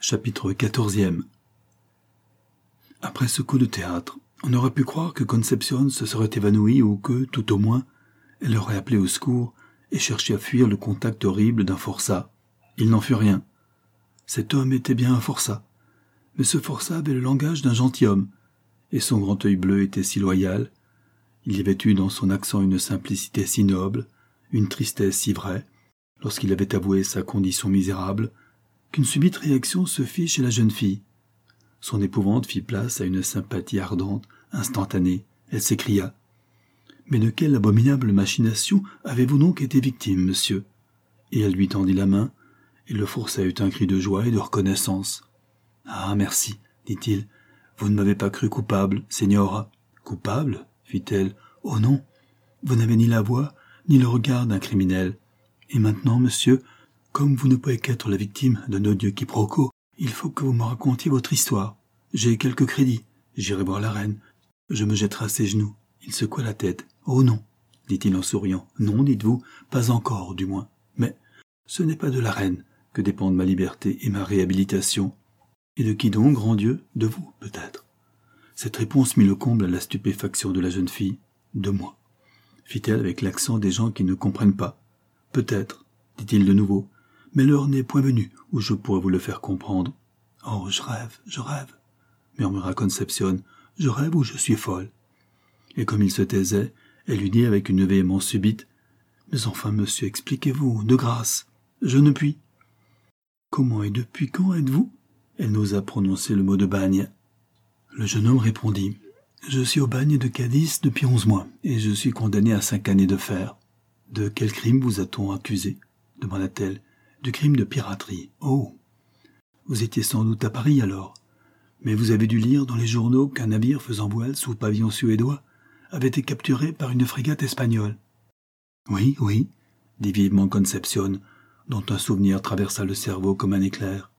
Chapitre 14e. Après ce coup de théâtre, on aurait pu croire que Concepcion se serait évanouie ou que, tout au moins, elle aurait appelé au secours et cherché à fuir le contact horrible d'un forçat. Il n'en fut rien. Cet homme était bien un forçat, mais ce forçat avait le langage d'un gentilhomme, et son grand œil bleu était si loyal. Il y avait eu dans son accent une simplicité si noble, une tristesse si vraie, lorsqu'il avait avoué sa condition misérable, qu'une subite réaction se fit chez la jeune fille. Son épouvante fit place à une sympathie ardente, instantanée. Elle s'écria « Mais de quelle abominable machination avez-vous donc été victime, monsieur ?» Et elle lui tendit la main, et le forçat eut un cri de joie et de reconnaissance. « Ah, merci, dit-il, vous ne m'avez pas cru coupable, señora. »« Coupable ?» fit-elle. « Oh non, vous n'avez ni la voix, ni le regard d'un criminel. Et maintenant, monsieur, comme vous ne pouvez qu'être la victime d'un odieux quiproquo, il faut que vous me racontiez votre histoire. J'ai quelques crédits, j'irai voir la reine. Je me jetterai à ses genoux. » Il secoua la tête. « Oh non, dit-il en souriant. Non, dites-vous, pas encore, du moins. Mais ce n'est pas de la reine que dépendent ma liberté et ma réhabilitation. Et de qui donc, grand Dieu? De vous, peut-être. » Cette réponse mit le comble à la stupéfaction de la jeune fille. « De moi, » fit-elle avec l'accent des gens qui ne comprennent pas. « Peut-être, dit-il de nouveau, mais l'heure n'est point venue où je pourrais vous le faire comprendre. »« Oh, je rêve, murmura Concepcion, « je rêve ou je suis folle. » Et comme il se taisait, elle lui dit avec une véhémence subite, « Mais enfin, monsieur, expliquez-vous, de grâce. Je ne puis. »« Comment et depuis quand êtes-vous » Elle n'osa prononcer le mot de bagne. Le jeune homme répondit, « Je suis au bagne de Cadiz depuis 11 mois, et je suis condamné à 5 années de fer. »« De quel crime vous a-t-on accusé » demanda-t-elle. « Du crime de piraterie. Oh ! Vous étiez sans doute à Paris alors. Mais vous avez dû lire dans les journaux qu'un navire faisant voile sous pavillon suédois avait été capturé par une frégate espagnole. »« Oui, oui, » dit vivement Concepcion, dont un souvenir traversa le cerveau comme un éclair.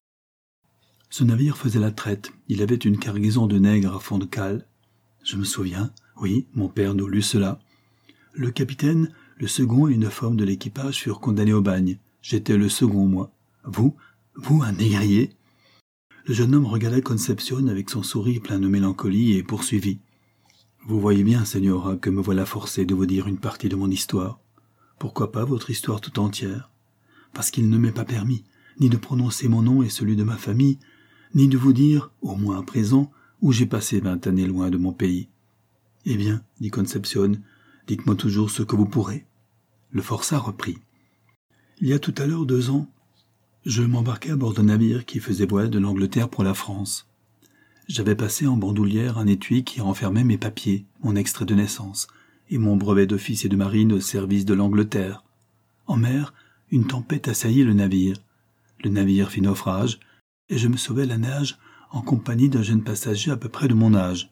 Ce navire faisait la traite, il avait une cargaison de nègres à fond de cale. Je me souviens, oui, mon père nous lut cela. Le capitaine, le second et une femme de l'équipage furent condamnés au bagne. J'étais le second, moi. Vous, un négrier ? Le jeune homme regarda Concepcion avec son sourire plein de mélancolie et poursuivit. Vous voyez bien, señora, que me voilà forcé de vous dire une partie de mon histoire. Pourquoi pas votre histoire tout entière ? Parce qu'il ne m'est pas permis, ni de prononcer mon nom et celui de ma famille, ni de vous dire, au moins à présent, où j'ai passé 20 années loin de mon pays. Eh bien, dit Concepcion, dites-moi toujours ce que vous pourrez. Le forçat reprit. Il y a tout à l'heure 2 ans, je m'embarquai à bord d'un navire qui faisait voile de l'Angleterre pour la France. J'avais passé en bandoulière un étui qui renfermait mes papiers, mon extrait de naissance, et mon brevet d'officier de marine au service de l'Angleterre. En mer, une tempête assaillit le navire. Le navire fit naufrage, et je me sauvai à la nage en compagnie d'un jeune passager à peu près de mon âge.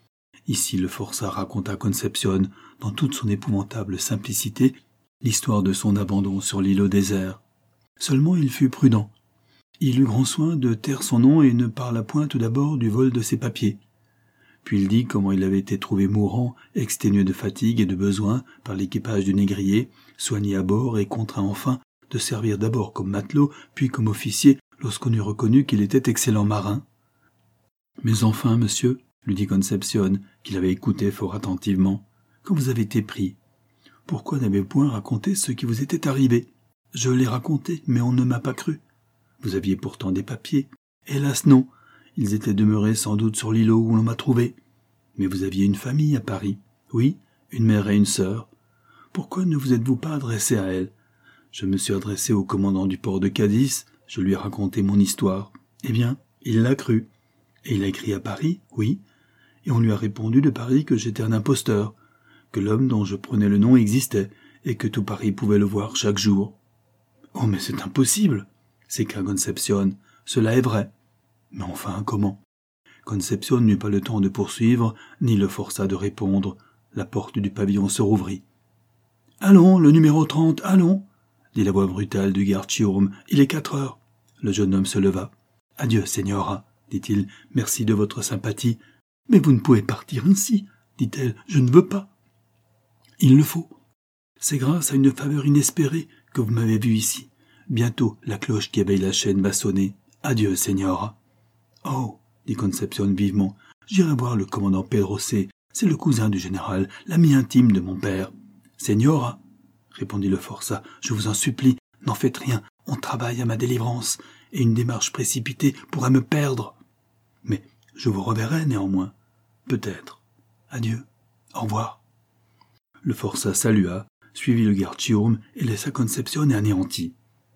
Ici le forçat raconta à Concepcion, dans toute son épouvantable simplicité, l'histoire de son abandon sur l'île au désert. Seulement il fut prudent. Il eut grand soin de taire son nom et ne parla point tout d'abord du vol de ses papiers. Puis il dit comment il avait été trouvé mourant, exténué de fatigue et de besoin par l'équipage du négrier, soigné à bord et contraint enfin de servir d'abord comme matelot, puis comme officier, lorsqu'on eut reconnu qu'il était excellent marin. « Mais enfin, monsieur, » lui dit Concepcion, qui l'avait écouté fort attentivement, « quand vous avez été pris, pourquoi n'avez-vous point raconté ce qui vous était arrivé ? Je l'ai raconté, mais on ne m'a pas cru. Vous aviez pourtant des papiers. Hélas non, ils étaient demeurés sans doute sur l'îlot où l'on m'a trouvé. Mais vous aviez une famille à Paris. Oui, une mère et une sœur. Pourquoi ne vous êtes-vous pas adressé à elle ? Je me suis adressé au commandant du port de Cadiz, je lui ai raconté mon histoire. Eh bien, il l'a cru. Et il a écrit à Paris, oui, et on lui a répondu de Paris que j'étais un imposteur, que l'homme dont je prenais le nom existait, et que tout Paris pouvait le voir chaque jour. « Oh, mais c'est impossible !» s'écria Concepcion. « Cela est vrai. » Mais enfin, comment ? Concepcion n'eut pas le temps de poursuivre, ni le força de répondre. La porte du pavillon se rouvrit. « Allons, le numéro 30, allons !» dit la voix brutale du garde Chiaume. « Il est 4 heures. » Le jeune homme se leva. « Adieu, señora, » dit-il. « Merci de votre sympathie. »« Mais vous ne pouvez partir ainsi, » dit-elle. « Je ne veux pas. »« Il le faut. C'est grâce à une faveur inespérée que vous m'avez vu ici. Bientôt, la cloche qui éveille la chaîne va sonner. Adieu, Señora. Oh, dit Concepcion vivement, j'irai voir le commandant Pedroce, c'est le cousin du général, l'ami intime de mon père. Señora, répondit le forçat, je vous en supplie, n'en faites rien, on travaille à ma délivrance, et une démarche précipitée pourrait me perdre. Mais je vous reverrai néanmoins. Peut-être. Adieu. Au revoir. Le forçat salua, suivit le garde-chiourme et laissa Concepcion anéantie.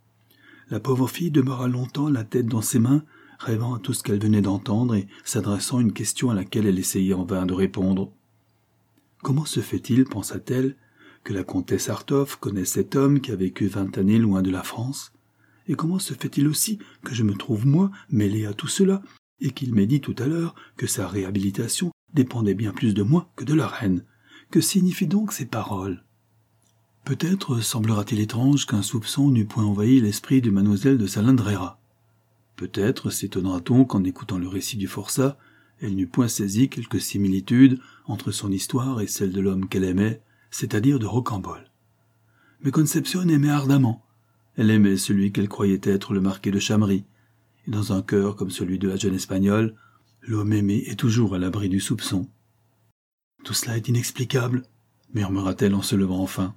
La pauvre fille demeura longtemps la tête dans ses mains, rêvant à tout ce qu'elle venait d'entendre et s'adressant à une question à laquelle elle essayait en vain de répondre. Comment se fait-il, pensa-t-elle, que la comtesse Artov connaisse cet homme qui a vécu 20 années loin de la France? Et comment se fait-il aussi que je me trouve, moi, mêlé à tout cela, et qu'il m'ait dit tout à l'heure que sa réhabilitation dépendait bien plus de moi que de la reine? Que signifient donc ces paroles? Peut-être semblera-t-il étrange qu'un soupçon n'eût point envahi l'esprit de mademoiselle de Salandrera. Peut-être s'étonnera-t-on qu'en écoutant le récit du forçat, elle n'eût point saisi quelques similitudes entre son histoire et celle de l'homme qu'elle aimait, c'est-à-dire de Rocambole. Mais Concepcion aimait ardemment. Elle aimait celui qu'elle croyait être le marquis de Chamry, et dans un cœur comme celui de la jeune Espagnole, l'homme aimé est toujours à l'abri du soupçon. Tout cela est inexplicable, murmura-t-elle en se levant enfin.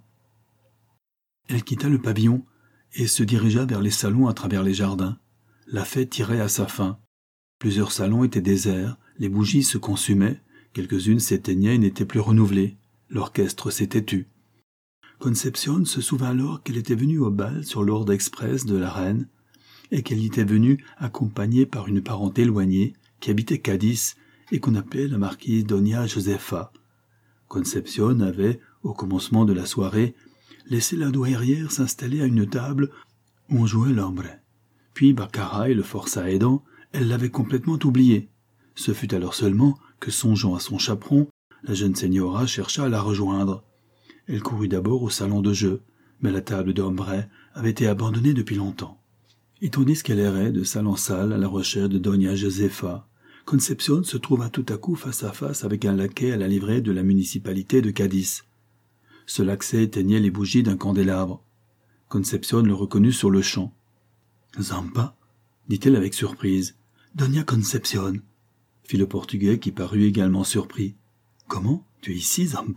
Elle quitta le pavillon et se dirigea vers les salons à travers les jardins. La fête tirait à sa fin. Plusieurs salons étaient déserts, les bougies se consumaient, quelques-unes s'éteignaient et n'étaient plus renouvelées. L'orchestre s'était tu. Concepcion se souvint alors qu'elle était venue au bal sur l'ordre express de la reine et qu'elle y était venue accompagnée par une parente éloignée qui habitait Cadiz et qu'on appelait la marquise Doña Josefa. Concepcion avait, au commencement de la soirée, laissé la douairière s'installer à une table où on jouait l'ombre. Puis baccarat et le forçat aidant, elle l'avait complètement oublié. Ce fut alors seulement que, songeant à son chaperon, la jeune señora chercha à la rejoindre. Elle courut d'abord au salon de jeu, mais la table d'ombre avait été abandonnée depuis longtemps. Et tandis qu'elle errait de salle en salle à la recherche de Doña Josefa, Concepcion se trouva tout à coup face à face avec un laquais à la livrée de la municipalité de Cadiz. Ce laquais éteignait les bougies d'un candélabre. Concepcion le reconnut sur-le-champ. « Zampa » dit-elle avec surprise. « Doña Concepcion » fit le Portugais qui parut également surpris. « Comment? Tu es ici, Zampa ?»«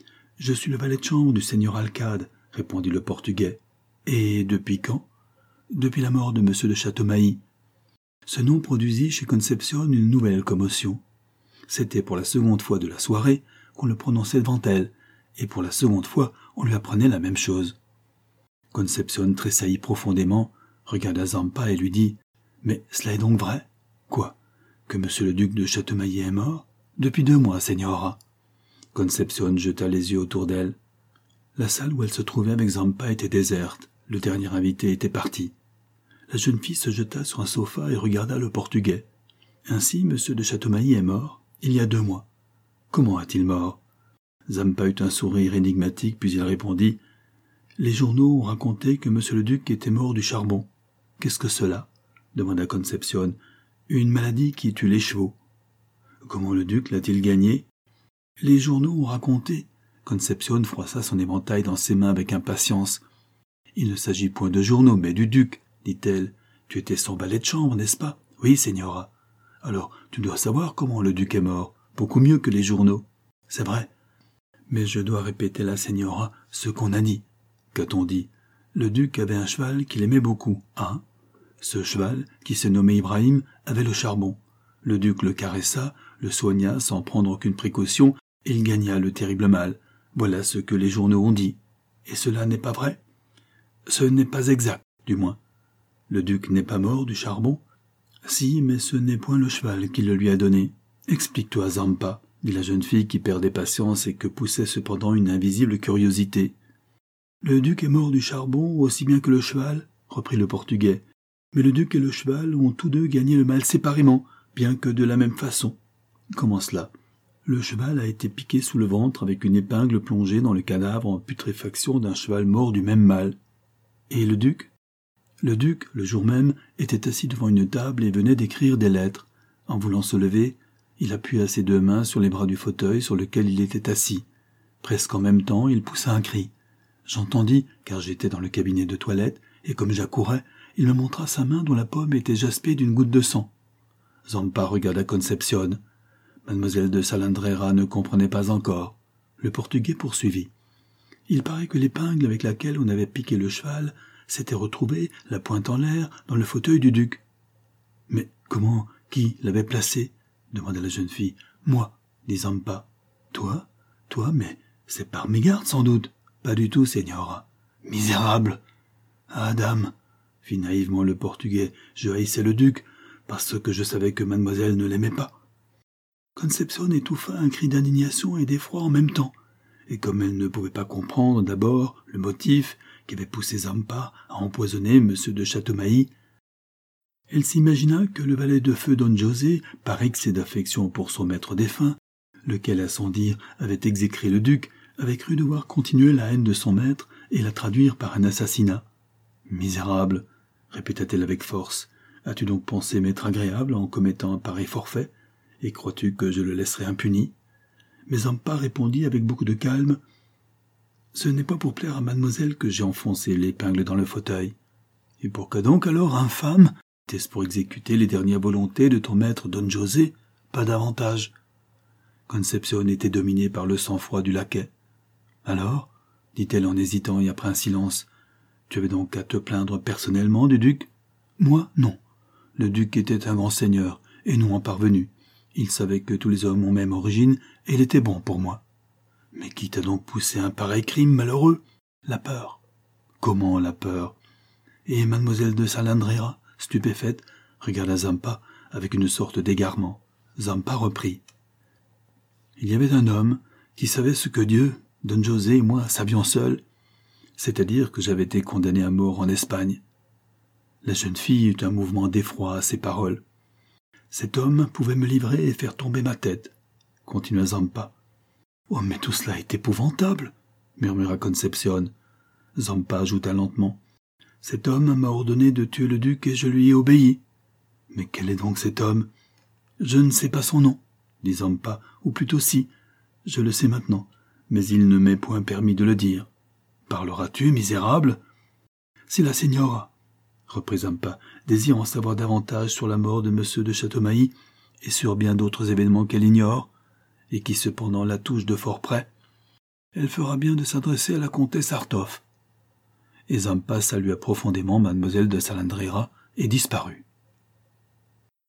Je suis le valet de chambre du seigneur Alcade, » répondit le Portugais. « Et depuis quand? »« Depuis la mort de M. de Châteaumailly. » Ce nom produisit chez Concepcion une nouvelle commotion. C'était pour la seconde fois de la soirée qu'on le prononçait devant elle, et pour la seconde fois on lui apprenait la même chose. Concepcion tressaillit profondément, regarda Zampa et lui dit « Mais cela est donc vrai? Quoi? Que M. le duc de Châteaumailly est mort? Depuis 2 mois, señora. » Concepcion jeta les yeux autour d'elle. La salle où elle se trouvait avec Zampa était déserte, le dernier invité était parti. La jeune fille se jeta sur un sofa et regarda le Portugais. « Ainsi, M. de Châteaumailly est mort, il y a 2 mois. Comment a-t-il mort ?» Zampa eut un sourire énigmatique, puis il répondit « Les journaux ont raconté que M. le duc était mort du charbon. »« Qu'est-ce que cela ?» demanda Concepcion. « Une maladie qui tue les chevaux. »« Comment le duc l'a-t-il gagné ?»« Les journaux ont raconté. » Concepcion froissa son éventail dans ses mains avec impatience. « Il ne s'agit point de journaux, mais du duc, dit-elle. Tu étais son valet de chambre, n'est-ce pas? Oui, señora. Alors, tu dois savoir comment le duc est mort, beaucoup mieux que les journaux. C'est vrai. Mais je dois répéter la señora ce qu'on a dit. Qu'a-t-on dit? Le duc avait un cheval qu'il aimait beaucoup, hein? Ce cheval, qui se nommait Ibrahim, avait le charbon. Le duc le caressa, le soigna sans prendre aucune précaution, et il gagna le terrible mal. Voilà ce que les journaux ont dit. Et cela n'est pas vrai? Ce n'est pas exact, du moins. Le duc n'est pas mort du charbon? Si, mais ce n'est point le cheval qui le lui a donné. Explique-toi, Zampa, dit la jeune fille qui perdait patience et que poussait cependant une invisible curiosité. Le duc est mort du charbon aussi bien que le cheval, reprit le Portugais. Mais le duc et le cheval ont tous deux gagné le mal séparément, bien que de la même façon. Comment cela? Le cheval a été piqué sous le ventre avec une épingle plongée dans le cadavre en putréfaction d'un cheval mort du même mal. Et le duc? Le duc, le jour même, était assis devant une table et venait d'écrire des lettres. En voulant se lever, il appuya ses 2 mains sur les bras du fauteuil sur lequel il était assis. Presque en même temps, il poussa un cri. J'entendis, car j'étais dans le cabinet de toilette, et comme j'accourais, il me montra sa main dont la paume était jaspée d'une goutte de sang. Zampa regarda Concepcion. Mademoiselle de Salandrera ne comprenait pas encore. Le Portugais poursuivit. Il paraît que l'épingle avec laquelle on avait piqué le cheval s'était retrouvée, la pointe en l'air, dans le fauteuil du duc. « Mais comment, qui l'avait placée ?» demanda la jeune fille. « Moi, dit Zampa. »« Toi, mais c'est par mégarde sans doute. »« Pas du tout, Señora. »« Misérable !»« Ah, dame, fit naïvement le Portugais, je haïssais le duc, parce que je savais que mademoiselle ne l'aimait pas. Concepcion étouffa un cri d'indignation et d'effroi en même temps, et comme elle ne pouvait pas comprendre d'abord le motif qui avait poussé Zampa à empoisonner M. de Châteaumailly, elle s'imagina que le valet de feu Don José, par excès d'affection pour son maître défunt, lequel à son dire avait exécré le duc, avait cru devoir continuer la haine de son maître et la traduire par un assassinat. « Misérable !» répéta-t-elle avec force. « As-tu donc pensé m'être agréable en commettant un pareil forfait, et crois-tu que je le laisserai impuni ?» Mais Zampa répondit avec beaucoup de calme. « Ce n'est pas pour plaire à mademoiselle que j'ai enfoncé l'épingle dans le fauteuil. Et pourquoi donc alors, infâme, était-ce pour exécuter les dernières volontés de ton maître Don José? Pas davantage. » Concepcion était dominée par le sang-froid du laquais. « Alors, dit-elle en hésitant et après un silence, tu avais donc à te plaindre personnellement du duc? Moi, non. Le duc était un grand seigneur, et non un parvenu. Il savait que tous les hommes ont même origine, et il était bon pour moi. Mais qui t'a donc poussé à un pareil crime, malheureux? La peur. Comment la peur? Et mademoiselle de Salandrera, stupéfaite, regarda Zampa avec une sorte d'égarement. Zampa reprit. Il y avait un homme qui savait ce que Dieu, Don José et moi savions seuls, c'est-à-dire que j'avais été condamné à mort en Espagne. La jeune fille eut un mouvement d'effroi à ces paroles. Cet homme pouvait me livrer et faire tomber ma tête, continua Zampa. Oh, mais tout cela est épouvantable, murmura Concepcion. Zampa ajouta lentement. Cet homme m'a ordonné de tuer le duc et je lui ai obéi. Mais quel est donc cet homme? Je ne sais pas son nom, dit Zampa, ou plutôt si, je le sais maintenant, mais il ne m'est point permis de le dire. Parleras-tu, misérable? C'est la Señora, reprit Zampa, désirant en savoir davantage sur la mort de M. de Châteaumailly et sur bien d'autres événements qu'elle ignore, et qui cependant la touchent de fort près. Elle fera bien de s'adresser à la comtesse Artoff. Et Zampa salua profondément mademoiselle de Salandrera et disparut.